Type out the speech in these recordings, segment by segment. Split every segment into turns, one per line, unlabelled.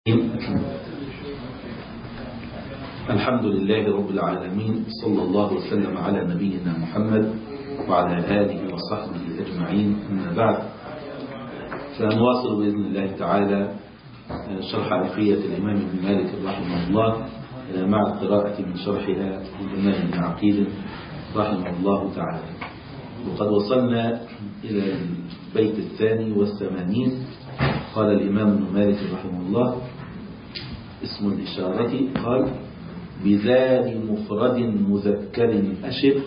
الحمد لله رب العالمين، صلى الله وسلم على نبينا محمد وعلى آله وصحبه أجمعين. أما بعد، فنواصل بإذن الله تعالى شرح ألفية الإمام ابن مالك رحمه الله مع القراءة من شرحها للإمام ابن عقيل رحمه الله تعالى. وقد وصلنا إلى البيت 82. قال الإمام ابن مالك رحمه الله: اسم الإشارة، قال: بذال مفرد مذكر أشر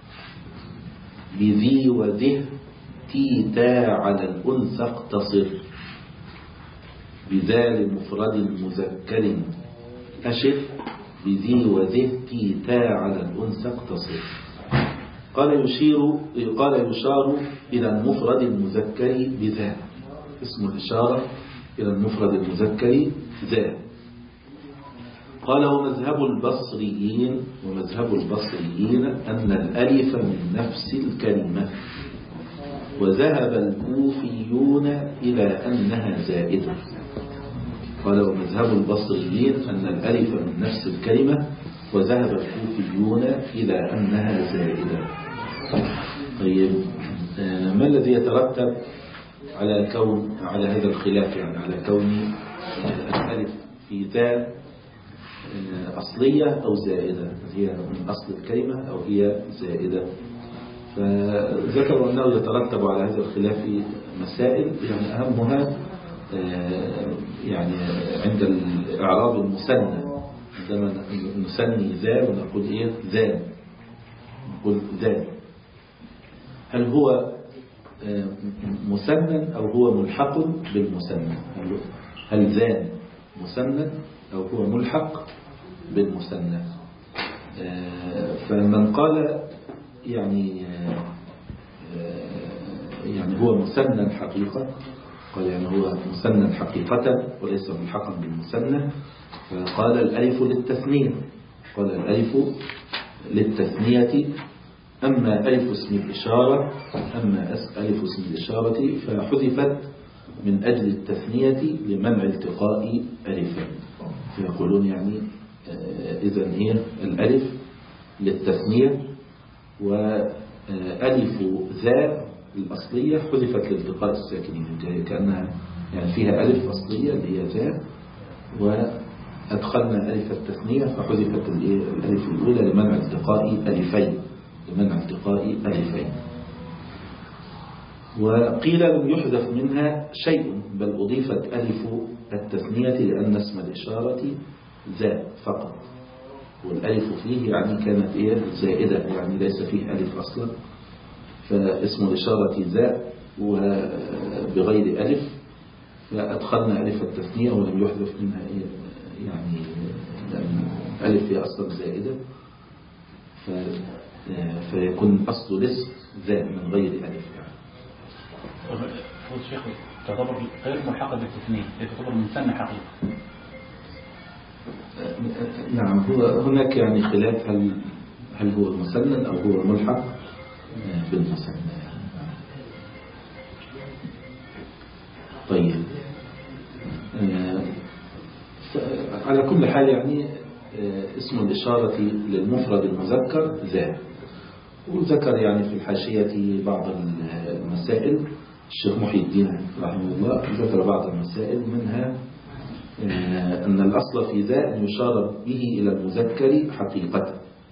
بذي وذه تيتا على الأنثى اقتصر. بذال مفرد مذكر أشر بذي وذه تيتا على الأنثى اقتصر. قال يشار إلى المفرد المذكر بذا. اسم الإشارة إلى المفرد المذكر ذا. قال: ومذهب البصريين أن الألف من نفس الكلمة، وذهب الكوفيون إلى أنها زائدة. قال: ومذهب البصريين أن الألف من نفس الكلمة، وذهب الكوفيون إلى أنها زائدة. طيب، ما الذي يترتب على هذا الخلاف؟ يعني على كون الألف في ذا أصلية أو زائدة، هي من أصل الكلمة أو هي زائدة. فذكروا أنه يترتب على هذا الخلاف مسائل، يعني أهمها يعني عند الإعراب المثنى، عندما نثني ذا ونقول إيه؟ ذا، نقول ذا، هل هو مثنى أو هو ملحق بالمثنى؟ هل ذا مثنى أو هو ملحق بالمثنى؟ فمن قال يعني هو مثنى حقيقة، قال يعني هو مثنى حقيقة وليس ملحقا بالمثنى، فقال الألف للتثنية. قال الألف للتثنية. أما ألف اسم الإشارة فحذفت من أجل التثنية لمنع التقاء ألفين. فيقولون يعني إذن هي الألف للتثنية، وألف ذا الأصلية حذفت لالتقاء الساكنين، كأنها يعني فيها ألف أصلية اللي هي ذا، وأدخلنا ألف التثنية فحذفت الألف الأولى لمنع التقاء ألفين. وقيل لم يحذف منها شيء، بل أضيفت ألف التثنية لأن اسم الإشارة ذا فقط، والألف فيه يعني كانت زائدة، يعني ليس فيه ألف أصلا، فاسم الإشارة ذا وبغير ألف، فأدخلنا ألف التثنية ولم يحذف منها يعني لأن ألف هي أصلا زائدة، فيكون أصل الاسم ذا من غير ألف.
الشيخ تعتبر غير ملحقة بالتثنية، تعتبر مثنى حقيقة.
نعم، هناك يعني خلاف، هل هو مثنى أو هو ملحق بالمثنى. طيب، على كل حال يعني اسم الإشارة للمفرد المذكر ذا. وذكر يعني في الحاشية بعض المسائل، الشيخ محي الدين رحمه الله ذكر بعض المسائل، منها أن الأصل في ذا أن يشار به إلى المذكر حقيقة،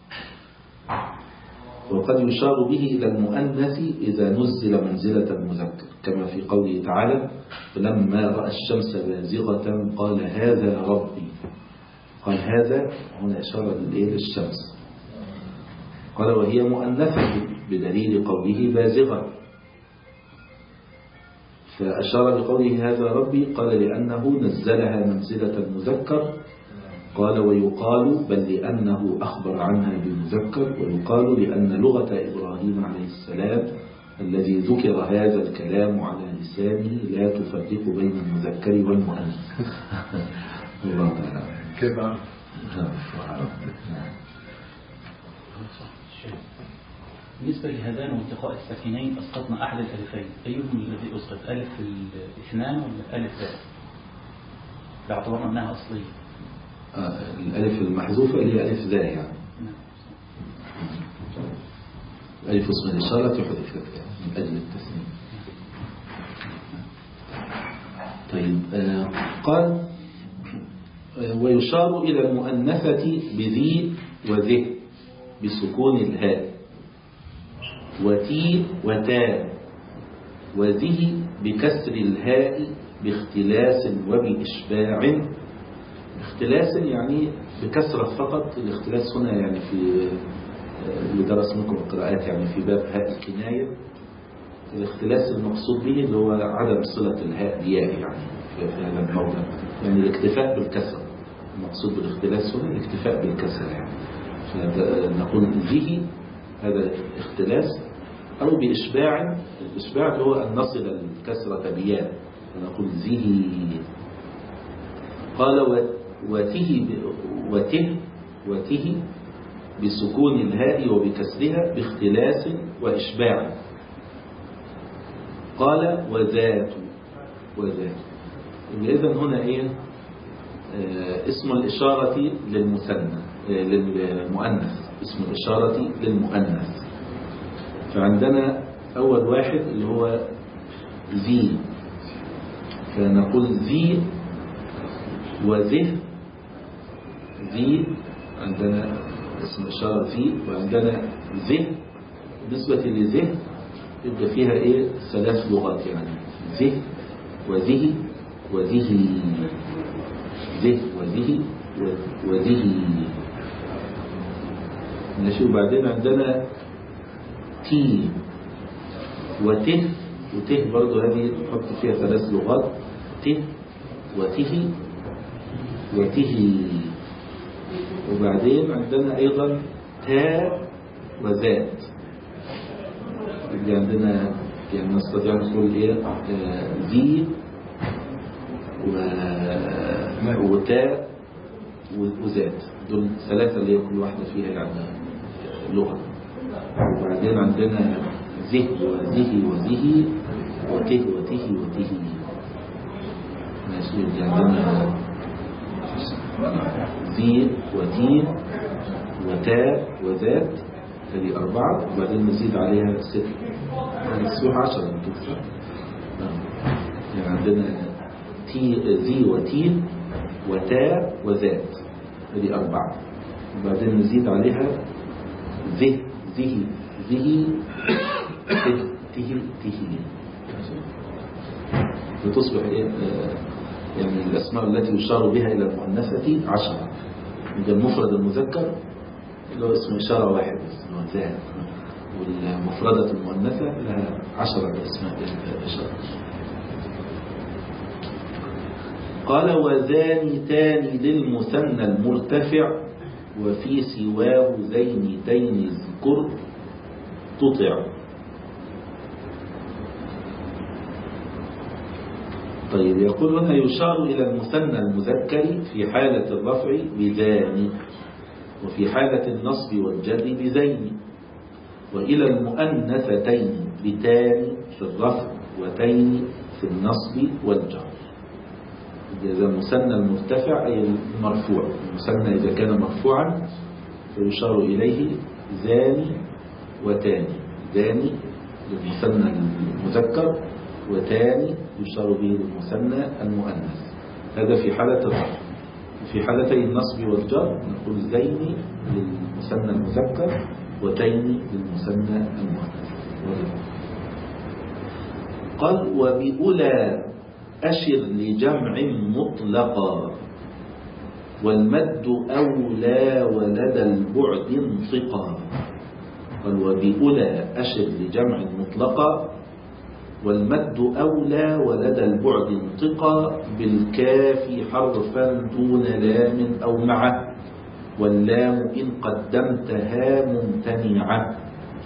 وقد يشار به إلى المؤنث إذا نزل منزلة المذكر، كما في قوله تعالى: فلما رأى الشمس بازغة قال هذا ربي. قال هذا هنا إشارة للشمس. قال وهي مؤنثة بدليل قوله بازغة، فأشار بقوله هذا ربي، قال لأنه نزلها منزلة المذكر. قال ويقال بل لأنه أخبر عنها بالمذكر، ويقال لأن لغة إبراهيم عليه السلام الذي ذكر هذا الكلام على لسانه لا تفرق بين المذكر والمؤنث. الله تعالى
كيف
بالنسبة لهذان وانتقاء الساكنين أسقطنا أحد الألفين، أيهم الذي أسقط؟ ألف الاثنان ولا ألف ذا؟ باعتبار أنها أصلية.
الألف المحذوفة اللي هي ألف ذا يعني. ألف اسم الإشارة حذفت من أجل التسمية. طيب قال ويشار إلى المؤنثة بذي وذه بسكون الهاء، وتي وتا، وذه بكسر الهاء باختلاس وبإشباع. اختلاس يعني بكسرة فقط. الاختلاس هنا يعني في اللي درس منكم القراءات يعني في باب هاء الكناية، الاختلاس المقصود به اللي هو عدم صلة الهاء بياء يعني في هذا الموضع، يعني الاكتفاء بالكسر. المقصود بالاختلاس هنا الاكتفاء بالكسر يعني. فنقول ذه هذا اختلاس، أو بإشباع. الإشباع اللي هو أن نصل الكسرة بياء، فنقول ذه. قال وته بسكون الهاء وبكسرها باختلاس وإشباع. قال وذات. إذن هنا إيه؟ اسم الإشارة للمؤنث، اسم الإشارة للمؤنث. فعندنا أول واحد اللي هو ذي، فنقول ذي وذه. ذي عندنا اسم إشارة ذي، وعندنا ذه. بالنسبة لذه يبقى فيها إيه؟ 3 لغات يعني، ذه وذه وذه، ذه وذه وذه. ماشي. وبعدين عندنا تي وته، وته برضو هذه نحط فيها 3 لغات، ته وته وته. وبعدين عندنا أيضا تاء وذات. اللي عندنا يعني نستطيع نقول إيه؟ ذي وتاء وذات، دول 3 اللي هي كل واحدة فيها يعني لغة. وبعدين عندنا ذه وذه وذه وته وته وته. ماشي. عندنا ذي وتين وتاء وذات، هذه 4. وبعدين نزيد عليها 6، يعني تصبح 10 كده. يعني عندنا ذي وتين وتاء وذات، هذه 4. وبعدين نزيد عليها ذه ذه ذه ته ته، وتصبح يعني الأسماء التي يشار بها إلى المؤنثة 10. إذا المفرد المذكر اللي هو اسم إشارة واحد اسمه ذات، والمفردة المؤنثة لها 10 أسماء إشارة. قال وزانتان للمثنى المرتفع، وفي سواه زينتين اذكر تطع. طيب يقول هنا يشار إلى المثنى المذكر في حالة الرفع بذان، وفي حالة النصب والجر بذين، وإلى المؤنثتين بتان في الرفع وتين في النصب والجر. إذا المثنى المرتفع أي المرفوع، المثنى إذا كان مرفوعا فيشار إليه ذان وتان. ذان للمثنى المذكر، وتاني يشار به للمثنى المؤنث. هذا في حالة الرفع. في حالتي النصب والجر نقول زين للمثنى المذكر وتين للمثنى المؤنث. قال وبأولى أشر لجمع مطلقا، والمد أولى ولدى البعد انطقا. قال وبأولى أشر لجمع مطلقا، والمد أولى ولدى البعد انطقا، بالكاف حرفا دون لام أو معه، واللام إن قدمتها ممتنعة.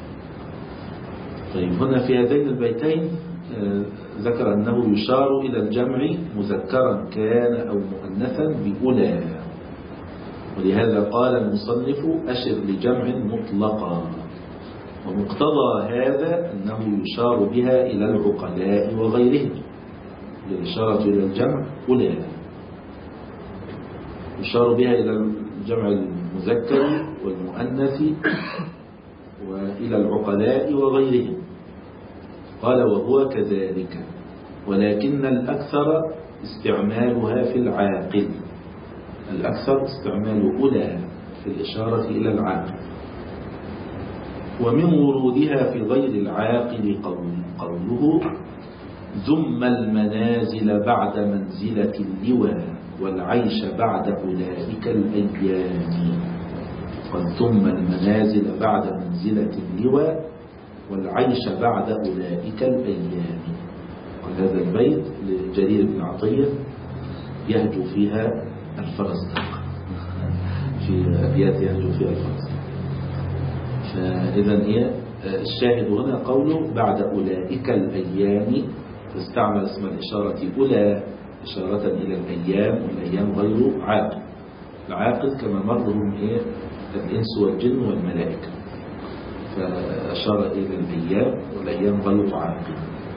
طيب هنا في هذين البيتين ذكر أنه يشار إلى الجمع مذكرا كان أو مؤنثا بأولى، ولهذا قال المصنف أشر لجمع مطلقا. ومقتضى هذا أنه يشار بها إلى العقلاء وغيرهم، الإشارة إلى الجمع أولى. يشار بها إلى الجمع المذكر والمؤنث وإلى العقلاء وغيرهم. قال وهو كذلك، ولكن الأكثر استعمالها في العاقل، الأكثر استعمال أولى في الإشارة إلى العاقل. ومن ورودها في غير العاقل قوله ثم المنازل بعد منزلة اللواء والعيش بعد أولئك الأيام. قال ثم المنازل بعد منزلة اللواء والعيش بعد أولئك الأيام. وهذا البيت لجرير بن عطية يهجو فيها الفرزدق، في أبيات يهجو فيها الفرزدق. فإذا هي الشاهد هنا قوله بعد أولئك الأيام، فاستعمل اسم الإشارة أولى إشارة إلى الأيام، والأيام غير عاقل. العاقل كما مرهم الإنس والجن والملائكة، فأشار إلى الأيام والأيام غير عاقل.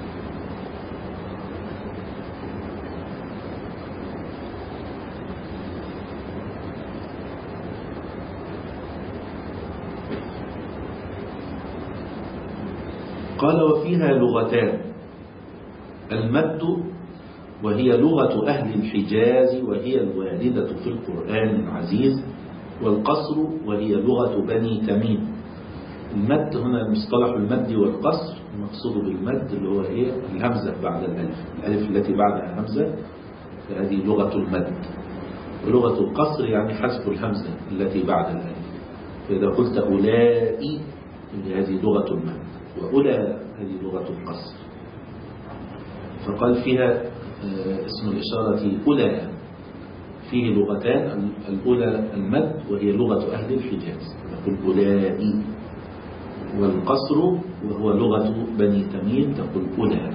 قال وفيها لغتان: المد وهي لغة أهل الحجاز وهي الواردة في القرآن العزيز، والقصر وهي لغة بني تميم. المد هنا مصطلح المد والقصر، المقصود بالمد اللي هو الهمزة بعد الألف، الألف التي بعدها همزة، فهذه لغة المد. ولغة القصر يعني حذف الهمزة التي بعد الألف، فإذا قلت أولئي هذه لغة المد، وأولى هذه لغة القصر. فقال فيها اسم الإشارة أولى، فيه لغتان: الأولى المد وهي لغة أهل الحجاز تقول أولئي، والقصر وهو لغة بني تميم تقول أولى.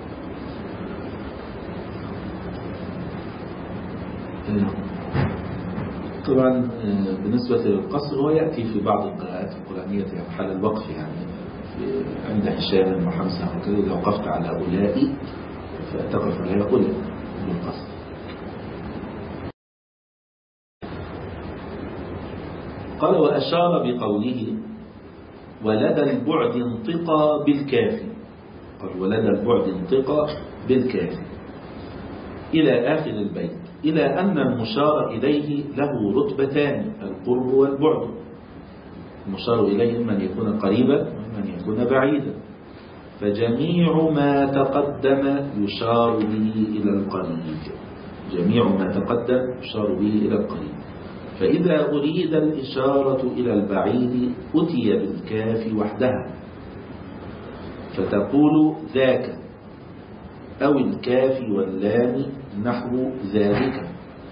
طبعا بالنسبة للقصر هو يأتي في بعض القراءات القرآنية في حال الوقف، يعني عند هشام وحمزة وكذا، إذا وقفت على أولئي فتقف عليها أولى بالقصر. قال وأشار بقوله ولدى البعد انطقى بالكاف. قال ولدى البعد انطقى بالكاف إلى آخر البيت، إلى أن المشار إليه له رتبتان: القرب والبعد. المشار إليه من يكون قريبا ومن يكون بعيدا، فجميع ما تقدم يشار به إلى القريب، جميع ما تقدم يشار به إلى القريب. فإذا أريد الإشارة إلى البعيد أتي بالكاف وحدها، فتقول ذاك، أو الكاف واللام نحو ذلك.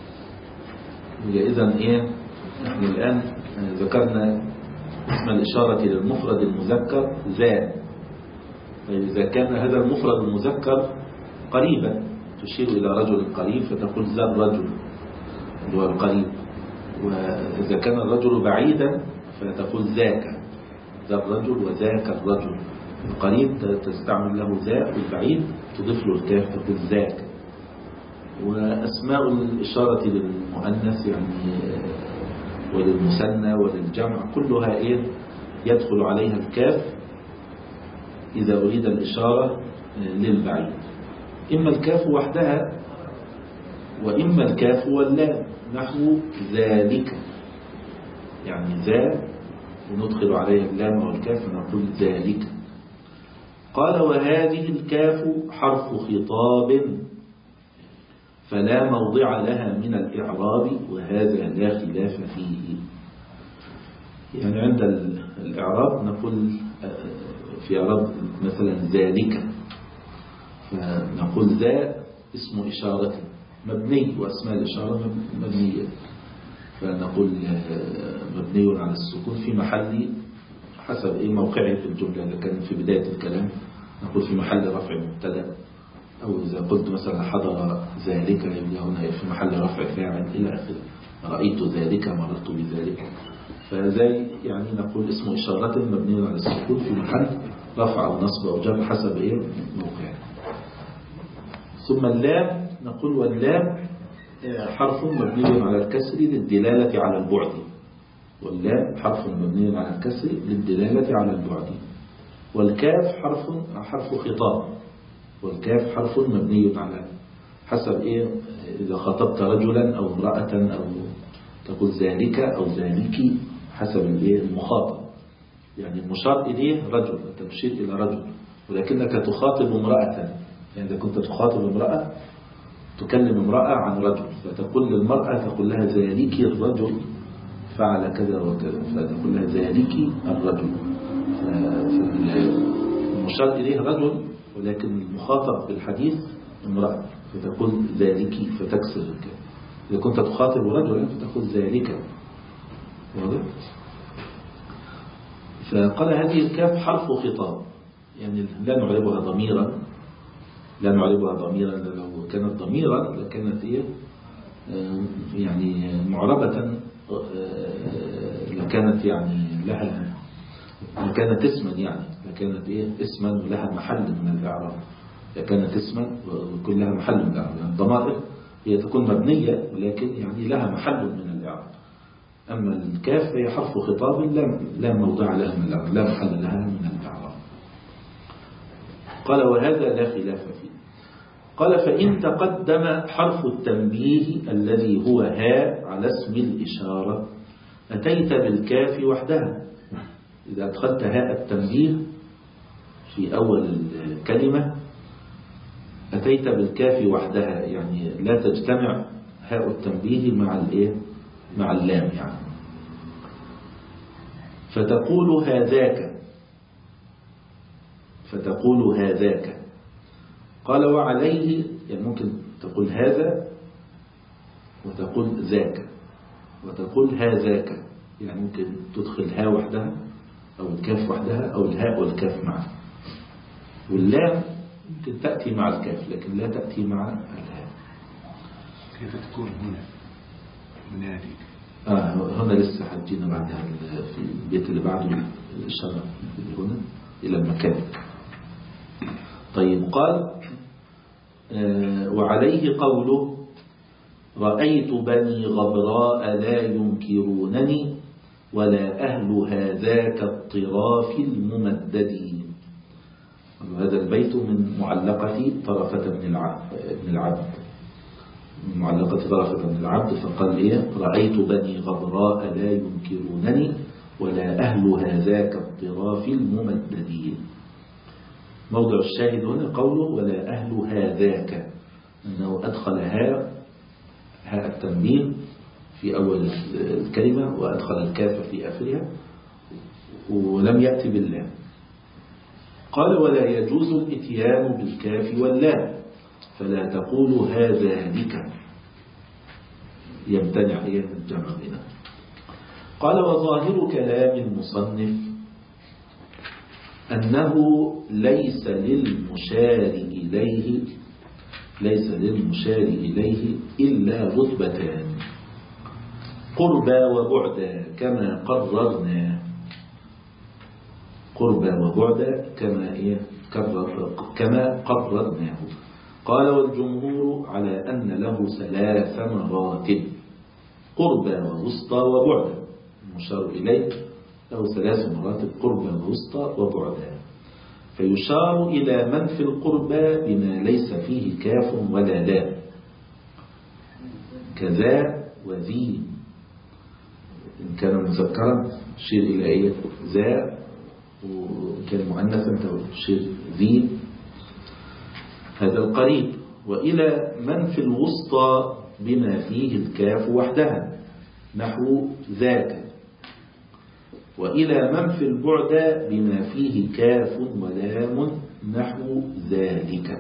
إذن نحن الآن ذكرنا اسم الإشارة للمفرد المذكر ذا، فإذا كان هذا المفرد المذكر قريبا تشير إلى رجل قريب فتقول ذا الرجل اللي هو القريب، وإذا كان الرجل بعيدا فتقول ذاك، ذا الرجل وذاك الرجل. القريب تستعمل له ذا، والبعيد تضيف له الكاف تقول ذاك. وأسماء الإشارة للمؤنث يعني وللمثنى وللجمع كلها يدخل عليها الكاف إذا أريد الإشارة للبعيد، إما الكاف وحدها وإما الكاف واللام نحو ذلك، يعني ذا وندخل عليها اللام والكاف نقول ذلك. قال وهذه الكاف حرف خطاب فلا موضع لها من الإعراب، وهذا لا خلاف فيه. يعني عند الإعراب نقول في إعراب مثلا ذلك، فنقول ذا اسم إشارة مبني، وأسماء الإشارة مبنية، فنقول مبني على السكون في محل حسب موقعه في الجملة. إذا كان في بداية الكلام نقول في محل رفع مبتدا، أو إذا قلت مثلا حضر ذلك يبقى هنا في محل رفع فاعل إلى آخره، رأيت ذلك مررت بذلك. فذلك يعني نقول اسم إشارة مبني على السكون في محل رفع أو نصب أو جر حسب موقعه. ثم اللام نقول واللام حرف مبني على الكسر للدلالة على البعد، واللام حرف مبني على الكسر للدلالة على البعد، والكاف حرف خطاب، والكاف حرف مبني على حسب إيه، إذا خطبت رجلا أو امرأة أو تقول ذلك أو ذلك حسب المخاطب. يعني المشار إليه رجل، أنت تشير إلى رجل، ولكنك تخاطب امرأة. يعني إذا كنت تخاطب امرأة تكلم امرأة عن رجل، فتقول للمرأة تقول لها ذلك الرجل فعل كذا وكذا، فتقول لها ذلك الرجل. المشار إليه رجل، ولكن المخاطب بالحديث امرأة، فتقول ذلك فتكسر الكلام. إذا كنت تخاطب رجلا فتقول ذلك. واضح؟ فقال هذه الكاف حرف خطاب، يعني لا نعربها ضميرا، لا نعربها ضميرا، لو كانت ضميرا لكانت إيه يعني معربة، لكانت يعني لها، لكانت اسما، يعني لكانت إيه اسما ولها محل من الإعراب، لكانت اسما ويكون لها محل من الإعراب. يعني الضمائر هي تكون مبنية ولكن يعني لها محل من الإعراب. أما الكاف هي حرف خطاب لا موضع لها من الإعراب، لا محل لها من الإعراب. قال وهذا لا خلاف فيه. قال فإن تقدم حرف التنبيه الذي هو هاء على اسم الإشارة أتيت بالكاف وحدها. إذا أدخلت هاء التنبيه في أول الكلمة أتيت بالكاف وحدها، يعني لا تجتمع هاء التنبيه مع اللام، يعني فتقول هذاك. قال وعليه، يعني ممكن تقول هذا وتقول ذاك وتقول هذاك، يعني ممكن تدخل ها وحدها أو الكاف وحدها أو الهاء والكاف معا، واللام ممكن تأتي مع الكاف لكن لا تأتي مع الهاء.
كيف تكون هنا منادي؟
هنا لسه حجينا بعدها في البيت اللي بعده الإشارة هنا إلى المكان. طيب قال وعليه قوله رأيت بني غبراء لا ينكرونني ولا أهل هذاك الطراف الممدد. هذا البيت من معلقة طرفة بن العبد، من معلقة طرفة بن العبد، فقال إيه رأيت بني غبراء لا ينكرونني ولا أهل هذاك الطراف الممدد. موضع الشاهد هنا قوله ولا أهل هذاك، أنه أدخل هاء التنبيه في أول الكلمة وأدخل الكاف في آخرها ولم يأتي باللام. قال ولا يجوز الاتيان بالكاف واللام فلا تقول هذا لك، يمتنع الجمع بنا. قال وظاهر كلام المصنف أنه ليس للمشار إليه إلا رتبتان قربا وبعدا كما قررنا، قربا وبعدا كما قررناه. قال والجمهور على أن له 3 مراتب قربا ووسطى وبعدا، المشار إليه له 3 مراتب قربا ووسطى وبعدا، فيشار إلى من في القربى بما ليس فيه كاف ولا لام كذا وذي، إن كان مذكرا تشير إلى ذا، وإن كان مؤنثا تشير ذي، هذا القريب. وإلى من في الوسطى بما فيه الكاف وحدها نحو ذاك، وإلى من في البعد بما فيه كاف ولام نحو ذلك.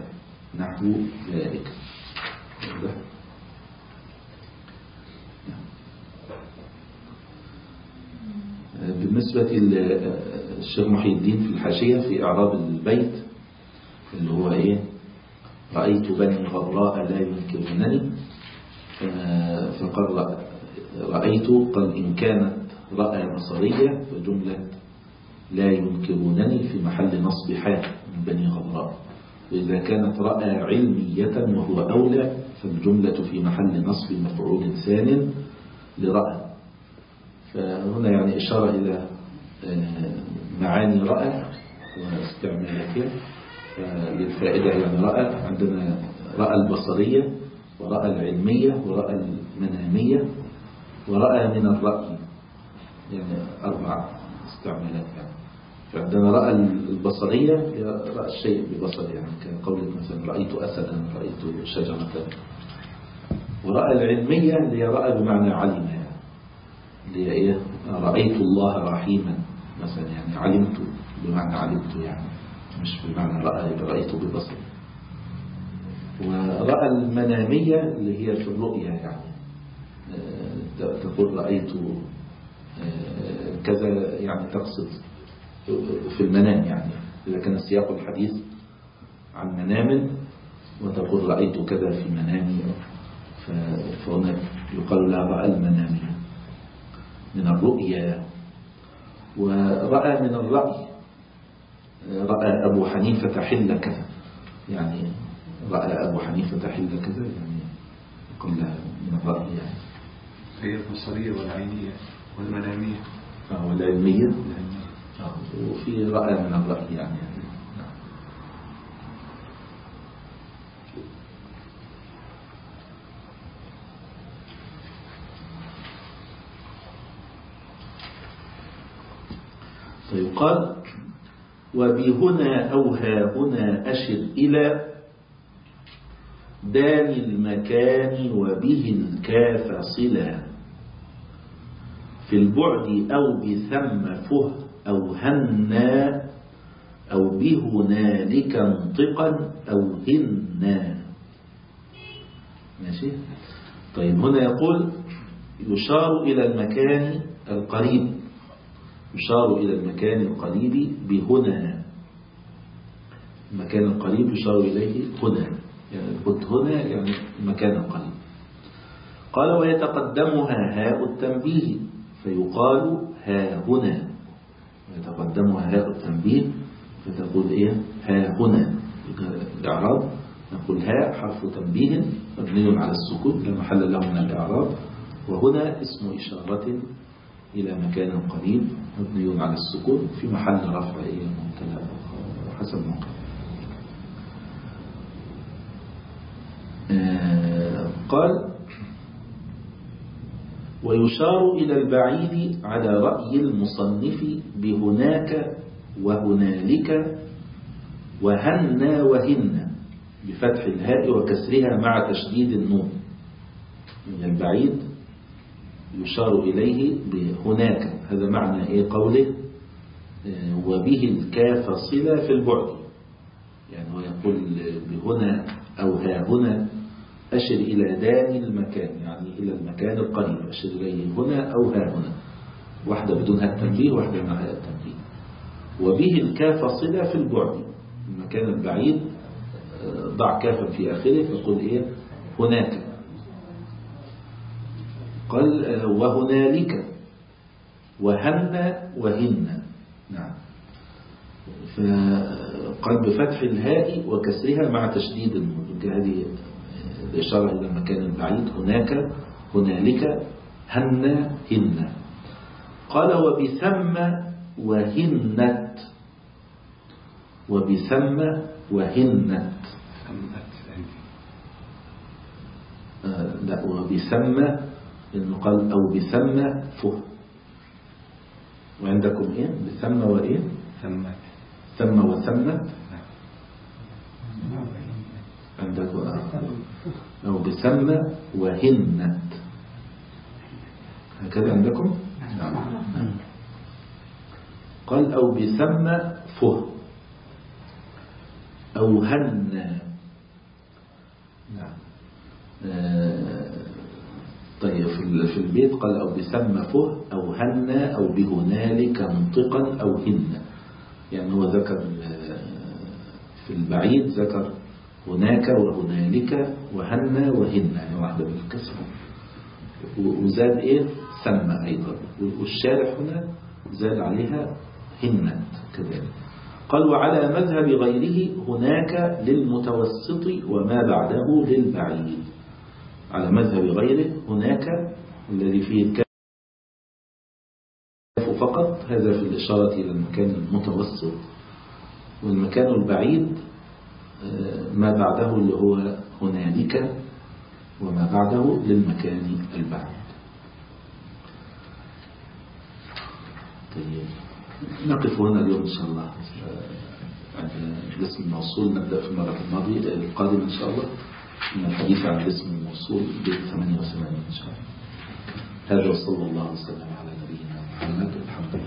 بالنسبة للشيخ محي الدين في الحاشية في إعراب البيت اللي هو رأيت بني غبراء لا ينكرونني، فقال رأيت قال إن كانت رأى بصرية فجملة لا ينكرونني في محل نصب حال من بني غبراء، وإذا كانت رأى علمية وهو أولى فالجملة في محل نصب مفعول ثان لرأى. فهنا يعني إشارة إلى معاني رأى واستعمالاتها للفائدة. يعني رأى عندنا رأى البصرية ورأى العلمية ورأى المنامية ورأى من الرأي، يعني 4 استعمالات. يعني فعندنا رأى البصرية رأى الشيء ببصر، يعني كقولك مثلا رأيت أسدا، رأيت شجرة. ورأى العلمية اللي هي رأى بمعنى علم، يعني اللي هي إيه؟ رأيت الله رحيما مثلا، يعني علمت بمعنى علمت، يعني مش بمعنى رأيت ببصر. ورأى المنامية اللي هي في الرؤية، يعني تقول رأيت كذا، يعني تقصد في المنام. يعني إذا كان سياق الحديث عن منام وتقول رأيت كذا في منامي، فهنا يقال لها رأى المنامية من الرؤيا. ورأى من الرأي، رأى أبو حنيفة حل كذا، يعني رأى أبو حنيفة حل كذا، يعني يقال لها من الرأي. يعني
هي البصرية والعينية والمنامية
والعلمية. وفي رأى من الرأي يعني. فيقال وبهنا أو هاهنا أشر إلى دان المكان وبه الكاف صلا، في البعد أو بثم فه أو هنا أو بهنالك انطقا أو هنا. ماشي. طيب هنا يقول يشار إلى المكان القريب، يشار إلى المكان القريب بهنا. المكان القريب يشار إليه هنا، يعني قلت هنا يعني المكان القريب. قال ويتقدمها هاء التنبيه فيقال ها هنا، ويتقدمها هاء التنبيه فتقول إيه؟ ها هنا. الإعراب نقول ها حرف تنبيه مبني على السكون لا محل له من الإعراب، وهنا اسم إشارة إلى مكان قريب مبني على السكون في محل رفع مبتدا حسب موقع. قال ويشار إلى البعيد على رأي المصنف بهناك وهنالك وهنا وهن بفتح الهاء وكسرها مع تشديد النون. من البعيد يشار إليه بهناك، هذا معنى إيه قوله وبه الكاف صلة في البعد. يعني هو يقول بهنا أو ها هنا أشر إلى دان المكان، يعني إلى المكان القريب، أشر إليه هنا أو ها هنا، واحدة بدون هاء التنبيه واحدة مع هاء التنبيه. وبه الكاف صلة في البعد، المكان البعيد ضع كافا في آخره فقل إيه هناك. قال وهنالك وهن وهن. نعم. فقال بفتح الهاء وكسرها مع تشديد النون، هذه الإشارة إلى المكان البعيد هناك هنالك هن هن. قال وبثم وهنت، وبثم وهنت. لا وبثم إنه قال أو بثم فه. وعندكم إيه بثم وإيه ثم وثمت عندكم أو بثم وهنت هكذا عندكم. نعم. قال أو بثم فه أو هن. نعم. طيب في البيت قال أو بثم فه أو هن أو بهنالك انطقا أو هن. يعني هو ذكر في البعيد ذكر هناك وهنالك وهن وهن، يعني واحدة بالكسر، وزاد إيه ثم أيضا، والشارح هنا زاد عليها هنت كذلك. قال وعلى مذهب غيره هناك للمتوسط وما بعده للبعيد. على مذهب غيره هناك الذي فيه الكاف فقط، هذا في الإشارة إلى المكان المتوسط، والمكان البعيد ما بعده اللي هو هنالك وما بعده للمكان البعيد. طيب نقف هنا اليوم إن شاء الله عند الاسم الموصول. نبدأ في المرة الماضية القادمة إن شاء الله من الحديث عن الاسم الموصول ب88 إن شاء الله. هذا وصلى الله وسلم على نبينا محمد. الحمد لله.